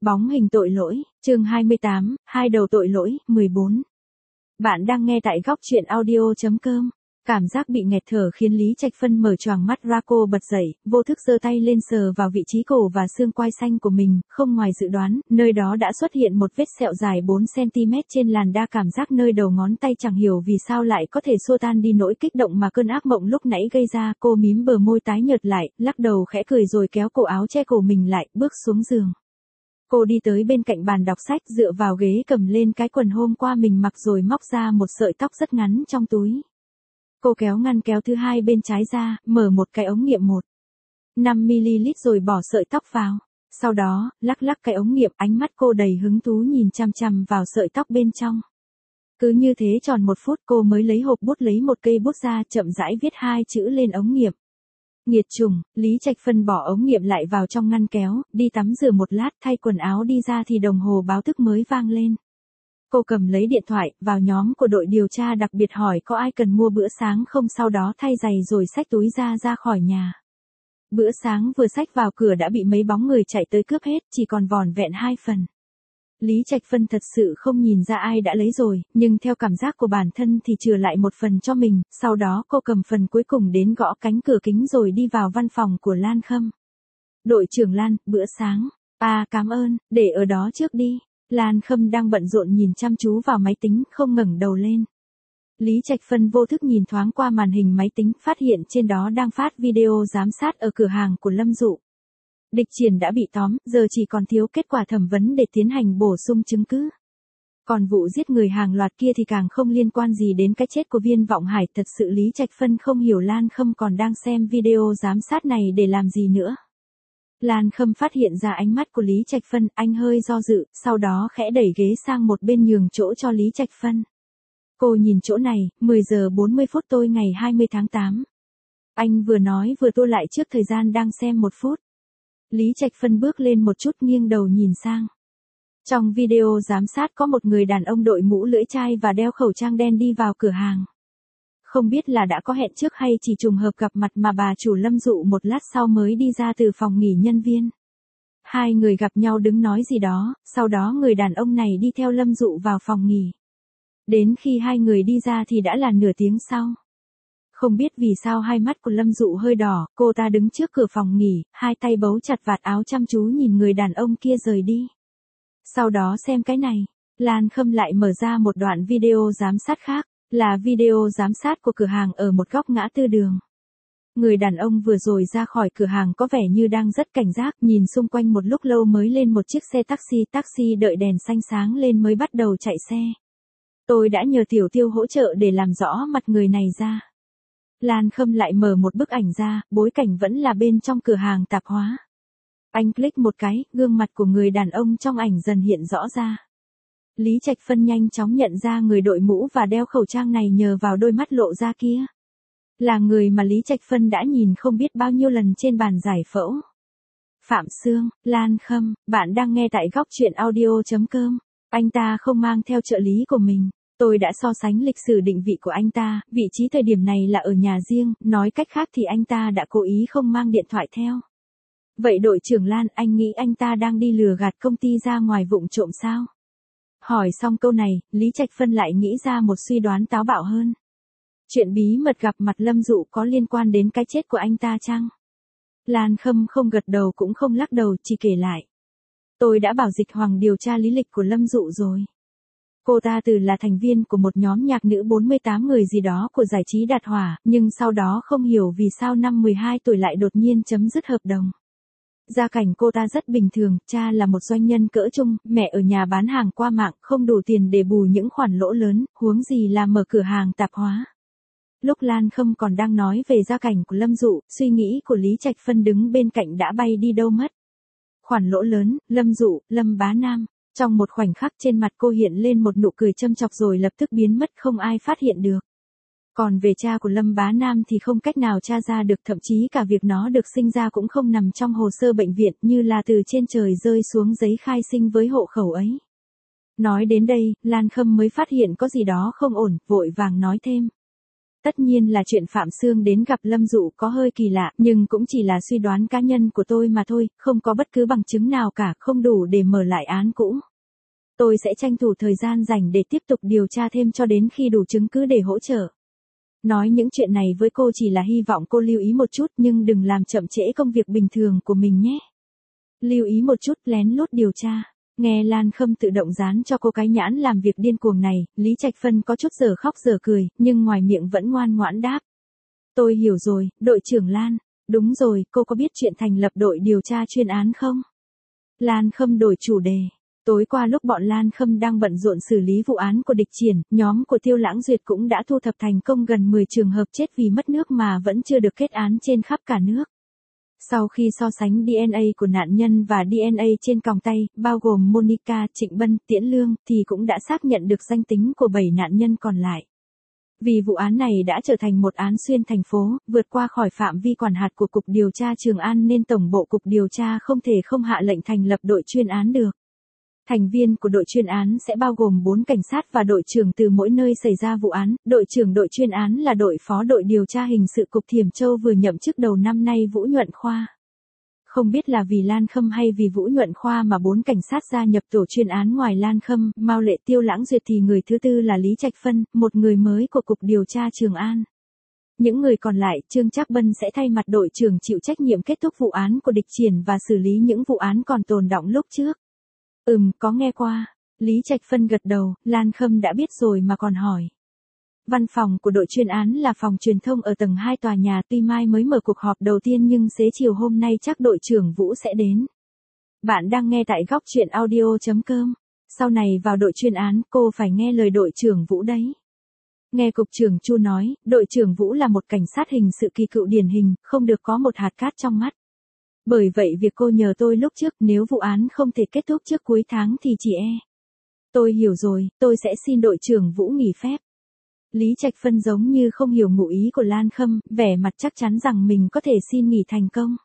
Bóng hình tội lỗi, chương 28, hai đầu tội lỗi, 14. Bạn đang nghe tại góc truyện audio.com. Cảm giác bị nghẹt thở khiến Lý Trạch Phân mở choàng mắt ra, cô bật dậy, vô thức giơ tay lên sờ vào vị trí cổ và xương quai xanh của mình, không ngoài dự đoán, nơi đó đã xuất hiện một vết sẹo dài 4cm trên làn da, cảm giác nơi đầu ngón tay chẳng hiểu vì sao lại có thể xua tan đi nỗi kích động mà cơn ác mộng lúc nãy gây ra. Cô mím bờ môi tái nhợt lại, lắc đầu khẽ cười rồi kéo cổ áo che cổ mình lại, bước xuống giường. Cô đi tới bên cạnh bàn đọc sách, dựa vào ghế cầm lên cái quần hôm qua mình mặc rồi móc ra một sợi tóc rất ngắn trong túi. Cô kéo ngăn kéo thứ hai bên trái ra, mở một cái ống nghiệm 5ml rồi bỏ sợi tóc vào. Sau đó, lắc lắc cái ống nghiệm, ánh mắt cô đầy hứng thú nhìn chằm chằm vào sợi tóc bên trong. Cứ như thế tròn 1 phút cô mới lấy hộp bút, lấy một cây bút ra, chậm rãi viết 2 chữ lên ống nghiệm. Nghiệt chủng. Lý Trạch Phân bỏ ống nghiệm lại vào trong ngăn kéo, đi tắm rửa một lát, thay quần áo đi ra thì đồng hồ báo thức mới vang lên. Cô cầm lấy điện thoại, vào nhóm của đội điều tra đặc biệt hỏi có ai cần mua bữa sáng không, sau đó thay giày rồi xách túi ra khỏi nhà. Bữa sáng vừa xách vào cửa đã bị mấy bóng người chạy tới cướp hết, chỉ còn vỏn vẹn 2 phần. Lý Trạch Phân thật sự không nhìn ra ai đã lấy rồi, nhưng theo cảm giác của bản thân thì chừa lại 1 phần cho mình, sau đó cô cầm phần cuối cùng đến gõ cánh cửa kính rồi đi vào văn phòng của Lan Khâm. Đội trưởng Lan, bữa sáng. Cảm ơn, để ở đó trước đi. Lan Khâm đang bận rộn nhìn chăm chú vào máy tính, không ngẩng đầu lên. Lý Trạch Phân vô thức nhìn thoáng qua màn hình máy tính, phát hiện trên đó đang phát video giám sát ở cửa hàng của Lâm Dụ. Địch Triển đã bị tóm, giờ chỉ còn thiếu kết quả thẩm vấn để tiến hành bổ sung chứng cứ. Còn vụ giết người hàng loạt kia thì càng không liên quan gì đến cái chết của Viên Vọng Hải. Thật sự Lý Trạch Phân không hiểu Lan Khâm còn đang xem video giám sát này để làm gì nữa. Lan Khâm phát hiện ra ánh mắt của Lý Trạch Phân, anh hơi do dự, sau đó khẽ đẩy ghế sang một bên nhường chỗ cho Lý Trạch Phân. Cô nhìn chỗ này, 10 giờ 40 phút tôi ngày 20 tháng 8. Anh vừa nói vừa tô lại trước thời gian đang xem 1 phút. Lý Trạch Phân bước lên một chút, nghiêng đầu nhìn sang. Trong video giám sát có một người đàn ông đội mũ lưỡi chai và đeo khẩu trang đen đi vào cửa hàng. Không biết là đã có hẹn trước hay chỉ trùng hợp gặp mặt mà bà chủ Lâm Dụ một lát sau mới đi ra từ phòng nghỉ nhân viên. Hai người gặp nhau đứng nói gì đó, sau đó người đàn ông này đi theo Lâm Dụ vào phòng nghỉ. Đến khi hai người đi ra thì đã là nửa tiếng sau. Không biết vì sao hai mắt của Lâm Dụ hơi đỏ, cô ta đứng trước cửa phòng nghỉ, hai tay bấu chặt vạt áo chăm chú nhìn người đàn ông kia rời đi. Sau đó xem cái này, Lan Khâm lại mở ra một đoạn video giám sát khác, là video giám sát của cửa hàng ở một góc ngã tư đường. Người đàn ông vừa rồi ra khỏi cửa hàng có vẻ như đang rất cảnh giác, nhìn xung quanh một lúc lâu mới lên một chiếc xe taxi đợi đèn xanh sáng lên mới bắt đầu chạy xe. Tôi đã nhờ Tiểu Tiêu hỗ trợ để làm rõ mặt người này ra. Lan Khâm lại mở một bức ảnh ra, bối cảnh vẫn là bên trong cửa hàng tạp hóa. Anh click một cái, gương mặt của người đàn ông trong ảnh dần hiện rõ ra. Lý Trạch Phân nhanh chóng nhận ra người đội mũ và đeo khẩu trang này nhờ vào đôi mắt lộ ra kia. Là người mà Lý Trạch Phân đã nhìn không biết bao nhiêu lần trên bàn giải phẫu. Phạm Sương. Lan Khâm, bạn đang nghe tại góc truyện audio.com. Anh ta không mang theo trợ lý của mình. Tôi đã so sánh lịch sử định vị của anh ta, vị trí thời điểm này là ở nhà riêng, nói cách khác thì anh ta đã cố ý không mang điện thoại theo. Vậy đội trưởng Lan, anh nghĩ anh ta đang đi lừa gạt công ty ra ngoài vụng trộm sao? Hỏi xong câu này, Lý Trạch Phân lại nghĩ ra một suy đoán táo bạo hơn. Chuyện bí mật gặp mặt Lâm Dụ có liên quan đến cái chết của anh ta chăng? Lan Khâm không gật đầu cũng không lắc đầu, chỉ kể lại. Tôi đã bảo Dịch Hoàng điều tra lý lịch của Lâm Dụ rồi. Cô ta từ là thành viên của một nhóm nhạc nữ 48 người gì đó của giải trí Đạt Hỏa, nhưng sau đó không hiểu vì sao năm 12 tuổi lại đột nhiên chấm dứt hợp đồng. Gia cảnh cô ta rất bình thường, cha là một doanh nhân cỡ trung, mẹ ở nhà bán hàng qua mạng, không đủ tiền để bù những khoản lỗ lớn, huống gì là mở cửa hàng tạp hóa. Lúc Lan Khâm còn đang nói về gia cảnh của Lâm Dụ, suy nghĩ của Lý Trạch Phân đứng bên cạnh đã bay đi đâu mất. Khoản lỗ lớn, Lâm Dụ, Lâm Bá Nam. Trong một khoảnh khắc trên mặt cô hiện lên một nụ cười châm chọc rồi lập tức biến mất, không ai phát hiện được. Còn về cha của Lâm Bá Nam thì không cách nào tra ra được, thậm chí cả việc nó được sinh ra cũng không nằm trong hồ sơ bệnh viện, như là từ trên trời rơi xuống giấy khai sinh với hộ khẩu ấy. Nói đến đây, Lan Khâm mới phát hiện có gì đó không ổn, vội vàng nói thêm. Tất nhiên là chuyện Phạm Sương đến gặp Lâm Dụ có hơi kỳ lạ, nhưng cũng chỉ là suy đoán cá nhân của tôi mà thôi, không có bất cứ bằng chứng nào cả, không đủ để mở lại án cũ. Tôi sẽ tranh thủ thời gian rảnh để tiếp tục điều tra thêm cho đến khi đủ chứng cứ để hỗ trợ. Nói những chuyện này với cô chỉ là hy vọng cô lưu ý một chút nhưng đừng làm chậm trễ công việc bình thường của mình nhé. Lưu ý một chút, lén lút điều tra. Nghe Lan Khâm tự động dán cho cô cái nhãn làm việc điên cuồng này, Lý Trạch Phân có chút dở khóc dở cười, nhưng ngoài miệng vẫn ngoan ngoãn đáp. Tôi hiểu rồi, đội trưởng Lan. Đúng rồi, cô có biết chuyện thành lập đội điều tra chuyên án không? Lan Khâm đổi chủ đề. Tối qua lúc bọn Lan Khâm đang bận rộn xử lý vụ án của Địch Triển, nhóm của Tiêu Lãng Duyệt cũng đã thu thập thành công gần 10 trường hợp chết vì mất nước mà vẫn chưa được kết án trên khắp cả nước. Sau khi so sánh DNA của nạn nhân và DNA trên còng tay, bao gồm Monica, Trịnh Bân, Tiễn Lương, thì cũng đã xác nhận được danh tính của 7 nạn nhân còn lại. Vì vụ án này đã trở thành một án xuyên thành phố, vượt qua khỏi phạm vi quản hạt của Cục Điều tra Trường An nên Tổng bộ Cục Điều tra không thể không hạ lệnh thành lập đội chuyên án được. Thành viên của đội chuyên án sẽ bao gồm 4 cảnh sát và đội trưởng từ mỗi nơi xảy ra vụ án. Đội trưởng đội chuyên án là đội phó đội điều tra hình sự Cục Thiểm Châu vừa nhậm chức đầu năm nay Vũ Nhuận Khoa. Không biết là vì Lan Khâm hay vì Vũ Nhuận Khoa mà 4 cảnh sát gia nhập tổ chuyên án ngoài Lan Khâm, Mao Lệ, Tiêu Lãng Duyệt thì người thứ tư là Lý Trạch Phân, một người mới của Cục Điều tra Trường An. Những người còn lại, Trương Trác Bân sẽ thay mặt đội trưởng chịu trách nhiệm kết thúc vụ án của Địch Triển và xử lý những vụ án còn tồn đọng lúc trước. Có nghe qua. Lý Trạch Phân gật đầu, Lan Khâm đã biết rồi mà còn hỏi. Văn phòng của đội chuyên án là phòng truyền thông ở tầng 2 tòa nhà, tuy mai mới mở cuộc họp đầu tiên nhưng xế chiều hôm nay chắc đội trưởng Vũ sẽ đến. Bạn đang nghe tại góc truyện audio.com. Sau này vào đội chuyên án cô phải nghe lời đội trưởng Vũ đấy. Nghe cục trưởng Chu nói, đội trưởng Vũ là một cảnh sát hình sự kỳ cựu điển hình, không được có một hạt cát trong mắt. Bởi vậy việc cô nhờ tôi lúc trước nếu vụ án không thể kết thúc trước cuối tháng thì chỉ Tôi hiểu rồi, tôi sẽ xin đội trưởng Vũ nghỉ phép. Lý Trạch Phân giống như không hiểu ngụ ý của Lan Khâm, vẻ mặt chắc chắn rằng mình có thể xin nghỉ thành công.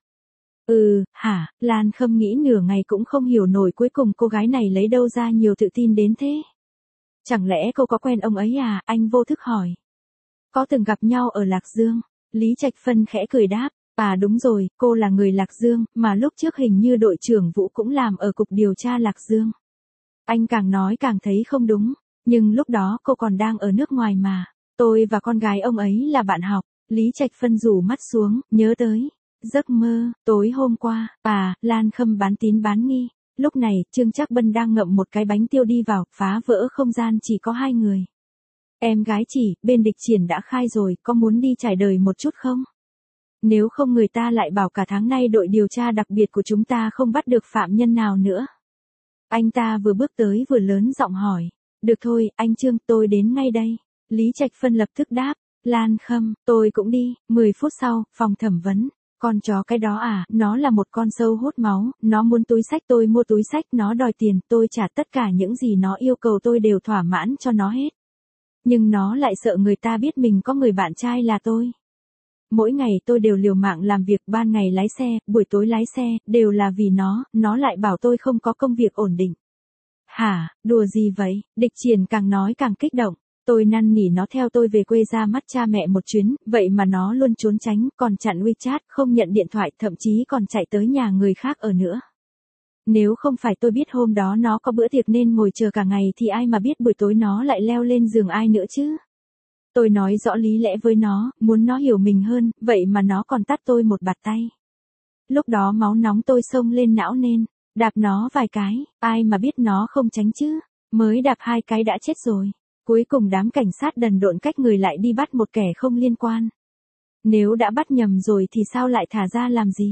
Hả, Lan Khâm nghĩ nửa ngày cũng không hiểu nổi cuối cùng cô gái này lấy đâu ra nhiều tự tin đến thế. Chẳng lẽ cô có quen ông ấy à, anh vô thức hỏi. Có từng gặp nhau ở Lạc Dương, Lý Trạch Phân khẽ cười đáp. Đúng rồi, cô là người Lạc Dương, mà lúc trước hình như đội trưởng Vũ cũng làm ở Cục Điều tra Lạc Dương. Anh càng nói càng thấy không đúng, nhưng lúc đó cô còn đang ở nước ngoài mà. Tôi và con gái ông ấy là bạn học. Lý Trạch Phân rủ mắt xuống, nhớ tới giấc mơ tối hôm qua. Lan Khâm bán tín bán nghi. Lúc này, Trương Trác Bân đang ngậm một cái bánh tiêu đi vào, phá vỡ không gian chỉ có 2 người. Em gái chỉ, bên Địch Triển đã khai rồi, có muốn đi trải đời một chút không? Nếu không người ta lại bảo cả tháng nay đội điều tra đặc biệt của chúng ta không bắt được phạm nhân nào nữa. Anh ta vừa bước tới vừa lớn giọng hỏi. Được thôi, anh Trương, tôi đến ngay đây. Lý Trạch Phân lập tức đáp. Lan Khâm, tôi cũng đi. 10 phút sau, phòng thẩm vấn. Con chó cái đó à, nó là một con sâu hút máu, nó muốn túi xách tôi mua túi xách, nó đòi tiền, tôi trả tất cả những gì nó yêu cầu tôi đều thỏa mãn cho nó hết. Nhưng nó lại sợ người ta biết mình có người bạn trai là tôi. Mỗi ngày tôi đều liều mạng làm việc, ban ngày lái xe, buổi tối lái xe, đều là vì nó lại bảo tôi không có công việc ổn định. Hả, đùa gì vậy? Địch Triển càng nói càng kích động. Tôi năn nỉ nó theo tôi về quê ra mắt cha mẹ một chuyến, vậy mà nó luôn trốn tránh, còn chặn WeChat, không nhận điện thoại, thậm chí còn chạy tới nhà người khác ở nữa. Nếu không phải tôi biết hôm đó nó có bữa tiệc nên ngồi chờ cả ngày thì ai mà biết buổi tối nó lại leo lên giường ai nữa chứ? Tôi nói rõ lý lẽ với nó, muốn nó hiểu mình hơn, vậy mà nó còn tát tôi một bạt tay. Lúc đó máu nóng tôi xông lên não nên, đạp nó vài cái, ai mà biết nó không tránh chứ, mới đạp 2 cái đã chết rồi. Cuối cùng đám cảnh sát đần độn cách người lại đi bắt một kẻ không liên quan. Nếu đã bắt nhầm rồi thì sao lại thả ra làm gì?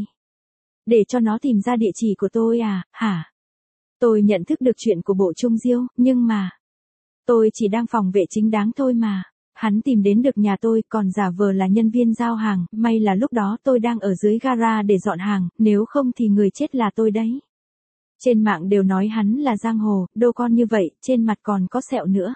Để cho nó tìm ra địa chỉ của tôi à, hả? Tôi nhận thức được chuyện của Bộ Trung Diêu, nhưng mà tôi chỉ đang phòng vệ chính đáng thôi mà. Hắn tìm đến được nhà tôi còn giả vờ là nhân viên giao hàng, may là lúc đó tôi đang ở dưới gara để dọn hàng, nếu không thì người chết là tôi đấy. Trên mạng đều nói hắn là giang hồ, đô con như vậy, trên mặt còn có sẹo nữa.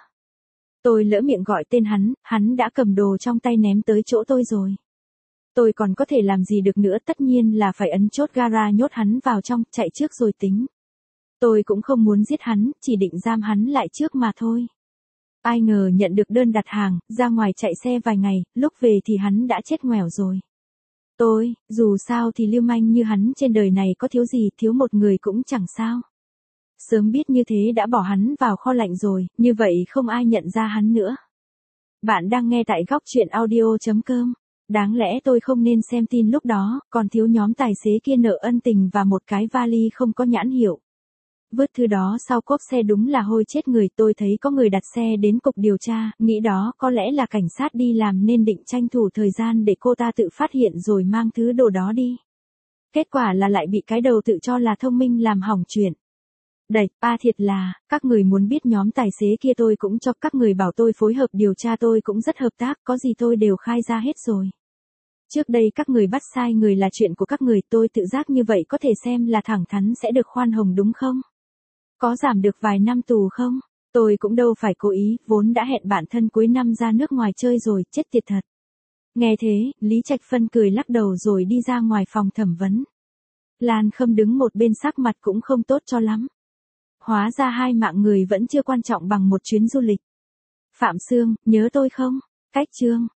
Tôi lỡ miệng gọi tên hắn đã cầm đồ trong tay ném tới chỗ tôi rồi. Tôi còn có thể làm gì được nữa, tất nhiên là phải ấn chốt gara nhốt hắn vào trong, chạy trước rồi tính. Tôi cũng không muốn giết hắn, chỉ định giam hắn lại trước mà thôi. Ai ngờ nhận được đơn đặt hàng, ra ngoài chạy xe vài ngày, lúc về thì hắn đã chết ngoẻo rồi. Dù sao thì lưu manh như hắn trên đời này có thiếu gì, thiếu một người cũng chẳng sao. Sớm biết như thế đã bỏ hắn vào kho lạnh rồi, như vậy không ai nhận ra hắn nữa. Bạn đang nghe tại góc chuyện audio.com. Đáng lẽ tôi không nên xem tin lúc đó, còn thiếu nhóm tài xế kia nợ ân tình và một cái vali không có nhãn hiệu. Vứt thứ đó sau cốp xe đúng là hôi chết người. Tôi thấy có người đặt xe đến cục điều tra, nghĩ đó có lẽ là cảnh sát đi làm nên định tranh thủ thời gian để cô ta tự phát hiện rồi mang thứ đồ đó đi. Kết quả là lại bị cái đầu tự cho là thông minh làm hỏng chuyện. Thiệt là, các người muốn biết nhóm tài xế kia tôi cũng cho các người bảo tôi phối hợp điều tra, tôi cũng rất hợp tác, có gì tôi đều khai ra hết rồi. Trước đây các người bắt sai người là chuyện của các người, tôi tự giác như vậy có thể xem là thẳng thắn sẽ được khoan hồng đúng không? Có giảm được vài năm tù không? Tôi cũng đâu phải cố ý, vốn đã hẹn bản thân cuối năm ra nước ngoài chơi rồi, chết tiệt thật. Nghe thế, Lý Trạch Phân cười lắc đầu rồi đi ra ngoài phòng thẩm vấn. Lan Khâm đứng một bên sắc mặt cũng không tốt cho lắm. Hóa ra hai mạng người vẫn chưa quan trọng bằng một chuyến du lịch. Phạm Sương, nhớ tôi không? Cách chương.